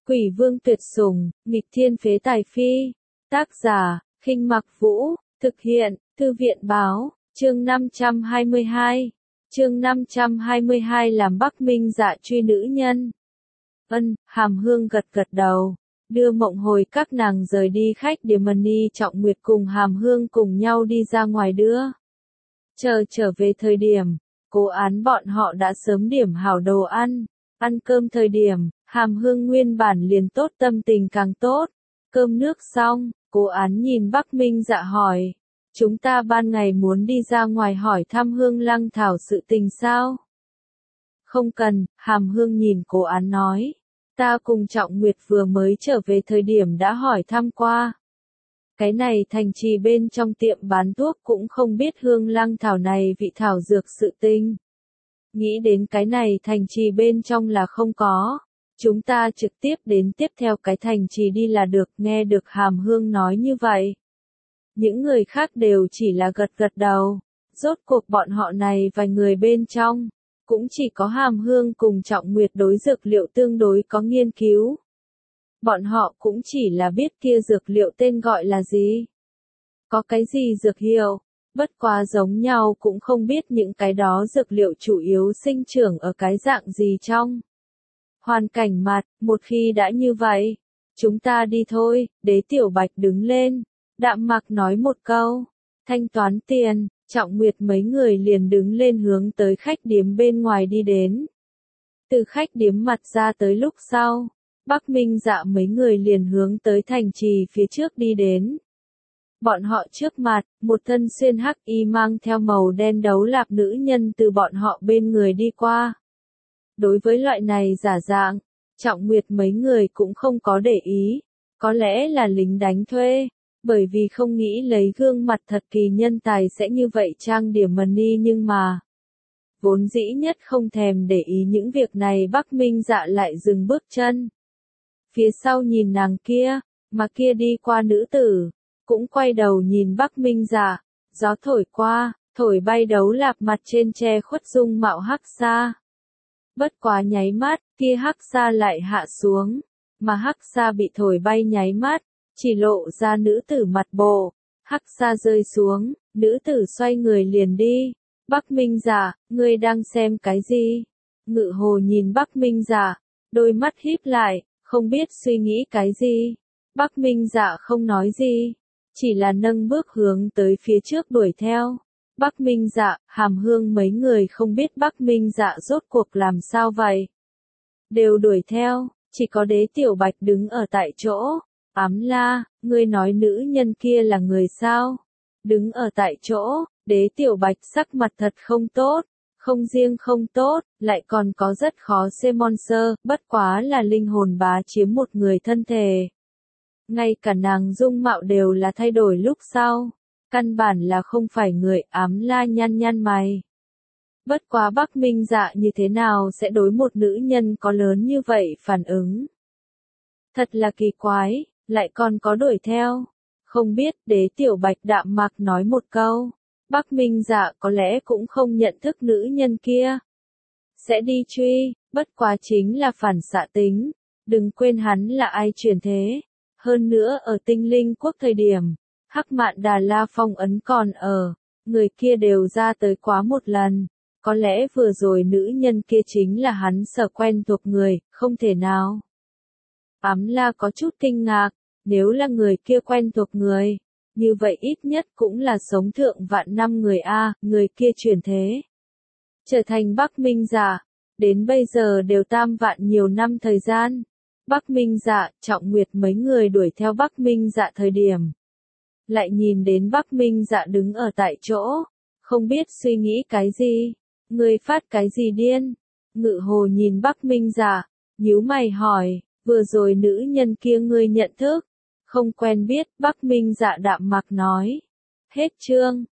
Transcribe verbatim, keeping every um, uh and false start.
Quỷ vương tuyệt sủng, nghịch thiên phế tài phi. Tác giả, Khinh Mặc Vũ, thực hiện, Thư viện báo, chương năm trăm hai mươi hai. Chương năm trăm hai mươi hai làm Bắc Minh Dạ truy nữ nhân. Ân, Hàm Hương gật gật đầu, đưa Mộng Hồi các nàng rời đi khách điếm. Mani Trọng Nguyệt cùng Hàm Hương cùng nhau đi ra ngoài đưa. Chờ trở về thời điểm, Cố Án bọn họ đã sớm điểm hảo đồ ăn. Ăn cơm thời điểm, Hàm Hương nguyên bản liền tốt, tâm tình càng tốt. Cơm nước xong, Cố Án nhìn Bắc Minh Dạ hỏi, chúng ta ban ngày muốn đi ra ngoài hỏi thăm Hương Lăng Thảo sự tình sao? Không cần, Hàm Hương nhìn Cố Án nói, ta cùng Trọng Nguyệt vừa mới trở về thời điểm đã hỏi thăm qua. Cái này thành trì bên trong tiệm bán thuốc cũng không biết Hương Lăng Thảo này vị thảo dược sự tình. Nghĩ đến cái này thành trì bên trong là không có. Chúng ta trực tiếp đến tiếp theo cái thành trì đi là được. Nghe được Hàm Hương nói như vậy, những người khác đều chỉ là gật gật đầu. Rốt cuộc bọn họ này vài người bên trong, cũng chỉ có Hàm Hương cùng Trọng Nguyệt đối dược liệu tương đối có nghiên cứu. Bọn họ cũng chỉ là biết kia dược liệu tên gọi là gì, có cái gì dược hiệu, bất quá giống nhau cũng không biết những cái đó dược liệu chủ yếu sinh trưởng ở cái dạng gì trong hoàn cảnh mặt. Một khi đã như vậy, chúng ta đi thôi. Đế Tiểu Bạch đứng lên, đạm mạc nói một câu, thanh toán tiền. Trọng Nguyệt mấy người liền đứng lên hướng tới khách điếm bên ngoài đi đến. Từ khách điếm mặt ra tới lúc sau, Bắc Minh Dạ mấy người liền hướng tới thành trì phía trước đi đến. Bọn họ trước mặt, một thân xuyên hắc y mang theo màu đen đấu lạp nữ nhân từ bọn họ bên người đi qua. Đối với loại này giả dạng, Trọng Nguyệt mấy người cũng không có để ý, có lẽ là lính đánh thuê, bởi vì không nghĩ lấy gương mặt thật kỳ nhân tài sẽ như vậy trang điểm Mani, nhưng mà vốn dĩ nhất không thèm để ý những việc này Bắc Minh Dạ lại dừng bước chân. Phía sau nhìn nàng kia, mà kia đi qua nữ tử, cũng quay đầu nhìn Bắc Minh Dạ, gió thổi qua, thổi bay đấu lạp mặt trên che khuất dung mạo hắc sa. Bất quá nháy mắt, kia hắc sa lại hạ xuống, mà hắc sa bị thổi bay nháy mắt, chỉ lộ ra nữ tử mặt bộ, hắc sa rơi xuống, nữ tử xoay người liền đi. Bắc Minh Dạ, ngươi đang xem cái gì? Ngự Hồ nhìn Bắc Minh Dạ, đôi mắt híp lại, không biết suy nghĩ cái gì. Bắc Minh Dạ không nói gì, chỉ là nâng bước hướng tới phía trước đuổi theo. Bắc Minh Dạ, Hàm Hương mấy người không biết Bắc Minh Dạ rốt cuộc làm sao vậy. Đều đuổi theo, chỉ có Đế Tiểu Bạch đứng ở tại chỗ. Ám La, ngươi nói nữ nhân kia là người sao? Đứng ở tại chỗ, Đế Tiểu Bạch sắc mặt thật không tốt. Không riêng không tốt, lại còn có rất khó xem monster, bất quá là linh hồn bá chiếm một người thân thể. Ngay cả nàng dung mạo đều là thay đổi lúc sau. Căn bản là không phải người. Ám La nhăn nhăn mày. Bất quá Bắc Minh Dạ như thế nào sẽ đối một nữ nhân có lớn như vậy phản ứng? Thật là kỳ quái, lại còn có đuổi theo. Không biết. Đế Tiểu Bạch đạm mạc nói một câu. Bắc Minh Dạ có lẽ cũng không nhận thức nữ nhân kia. Sẽ đi truy, bất quá chính là phản xạ tính. Đừng quên hắn là ai chuyển thế. Hơn nữa ở Tinh Linh Quốc thời điểm, Hắc Mạn Đà La phong ấn còn ở, người kia đều ra tới quá một lần. Có lẽ vừa rồi nữ nhân kia chính là hắn sở quen thuộc người, không thể nào. Ám La có chút kinh ngạc, nếu là người kia quen thuộc người, như vậy ít nhất cũng là sống thượng vạn năm người a, người kia chuyển thế. Trở thành Bắc Minh Dạ, đến bây giờ đều tam vạn nhiều năm thời gian. Bắc Minh Dạ, Trọng Nguyệt mấy người đuổi theo Bắc Minh Dạ thời điểm. Lại nhìn đến Bắc Minh Dạ đứng ở tại chỗ, không biết suy nghĩ cái gì. Ngươi phát cái gì điên? Ngự Hồ nhìn Bắc Minh Dạ, nhíu mày hỏi, vừa rồi nữ nhân kia ngươi nhận thức? Không quen biết. Bắc Minh Dạ đạm mạc nói. Hết chương.